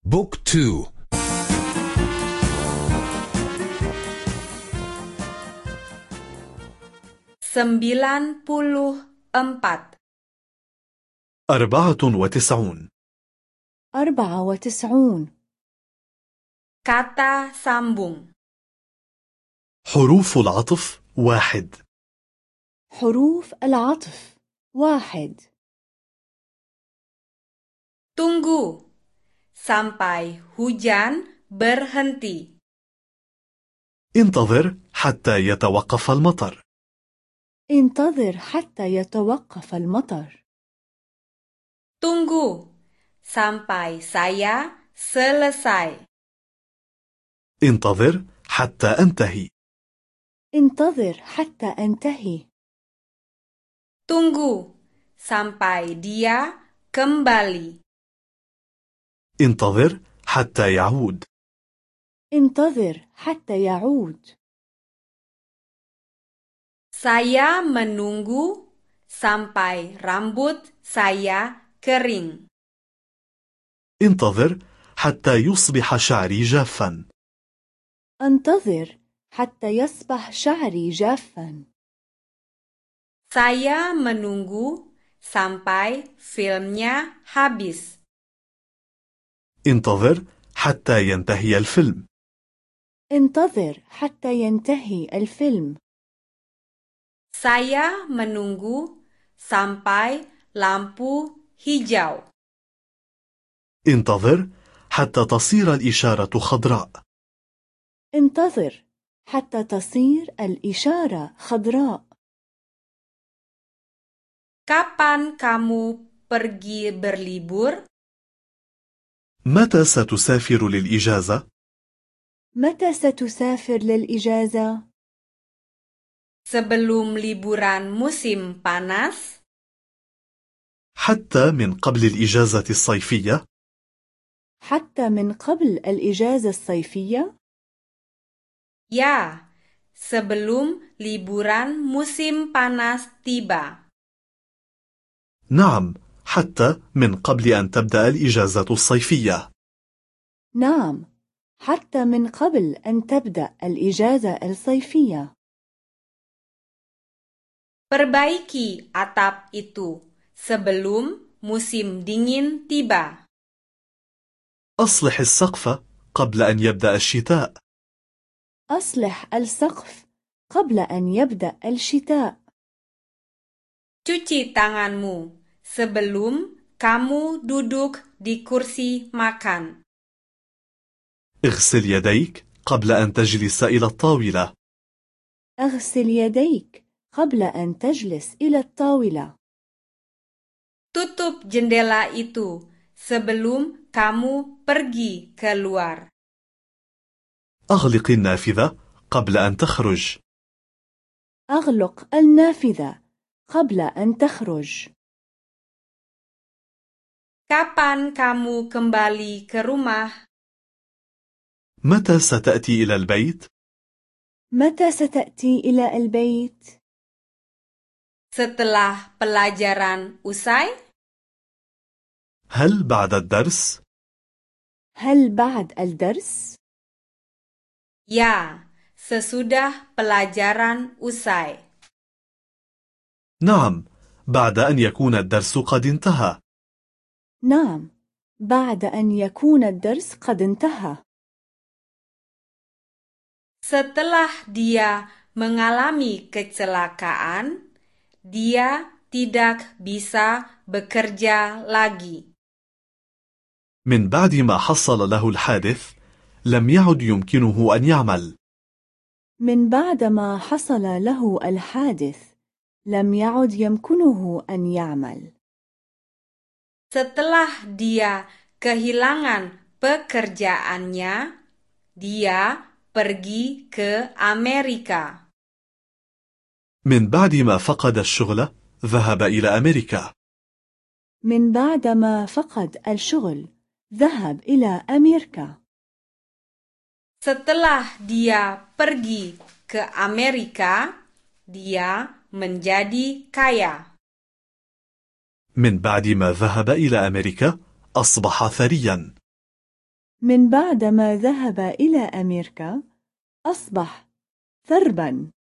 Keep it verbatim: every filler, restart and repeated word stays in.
بوك تو. Sembilan puluh empat. أربعة وتسعون. أربعة وتسعون. Kata sambung. حروف العطف واحد. حروف العطف واحد. Tunggu sampai hujan berhenti. انتظر حتى يتوقف المطر. انتظر حتى يتوقف المطر. Tunggu sampai saya selesai. انتظر حتى أنتهي. انتظر حتى أنتهي. Tunggu sampai dia kembali. انتظر حتى يعود. انتظر حتى يعود. Saya menunggu sampai rambut saya kering. انتظر حتى يصبح شعري جافا. انتظر حتى يصبح شعري جافا. Saya menunggu sampai filmnya habis. انتظر حتى ينتهي الفيلم. انتظر حتى ينتهي الفيلم. Saya menunggu sampai lampu hijau. انتظر حتى تصير الإشارة خضراء. انتظر حتى تصير الإشارة خضراء. Kapan kamu pergi berlibur? متى ستسافر للإجازة؟ متى ستسافر للإجازة؟ Sebelum liburan musim panas? حتى من قبل الإجازة الصيفية؟ حتى من قبل الإجازة الصيفية؟ Ya, sebelum liburan musim panas tiba. نعم، حتى من قبل أن تبدأ الإجازة الصيفية. نعم، حتى من قبل أن تبدأ الإجازة الصيفية. Perbaiki atap itu sebelum musim dingin tiba. أصلح السقف قبل أن يبدأ الشتاء. أصلح السقف قبل أن يبدأ الشتاء. Cuci tanganmu sebelum kamu duduk di kursi makan. اغسل يديك قبل أن تجلس إلى الطاولة. اغسل يديك قبل أن تجلس إلى الطاولة. Tutup jendela itu sebelum kamu pergi keluar. أغلق النافذة قبل أن تخرج. أغلق النافذة قبل أن تخرج. Kapan kamu kembali ke rumah? متى ستأتي إلى البيت؟ متى ستأتي إلى البيت؟ Setelah pelajaran usai? هل بعد الدرس؟ هل بعد الدرس؟ Ya, sesudah pelajaran usai. نعم، بعد أن يكون الدرس قد انتهى. نعم، بعد أن يكون الدرس قد انتهى. Setelah dia mengalami kecelakaan, dia tidak bisa bekerja lagi. من بعد ما حصل له الحادث، لم يعد يمكنه أن يعمل. من بعد ما حصل له الحادث، لم يعد يمكنه أن يعمل. Setelah dia kehilangan pekerjaannya, dia pergi ke Amerika. من بعد ما فقد الشغل، ذهب إلى أمريكا. من بعد ما فقد الشغل، ذهب إلى أمريكا. Setelah dia pergi ke Amerika, dia menjadi kaya. من بعد ما ذهب إلى أمريكا، أصبح ثريا. من بعد ما ذهب إلى أمريكا أصبح ثربا.